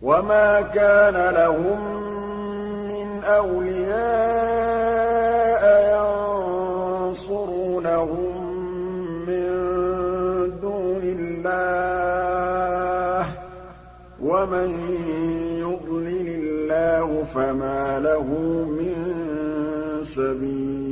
وَمَا كَانَ لَهُم مِّنْ أَوْلِيَاءَ يَنصُرُونَهُم مِّن دُونِ اللَّهِ ۗ وَمَن يُضْلِلِ اللَّهُ فَمَا لَهُ مِن سَبِيلٍ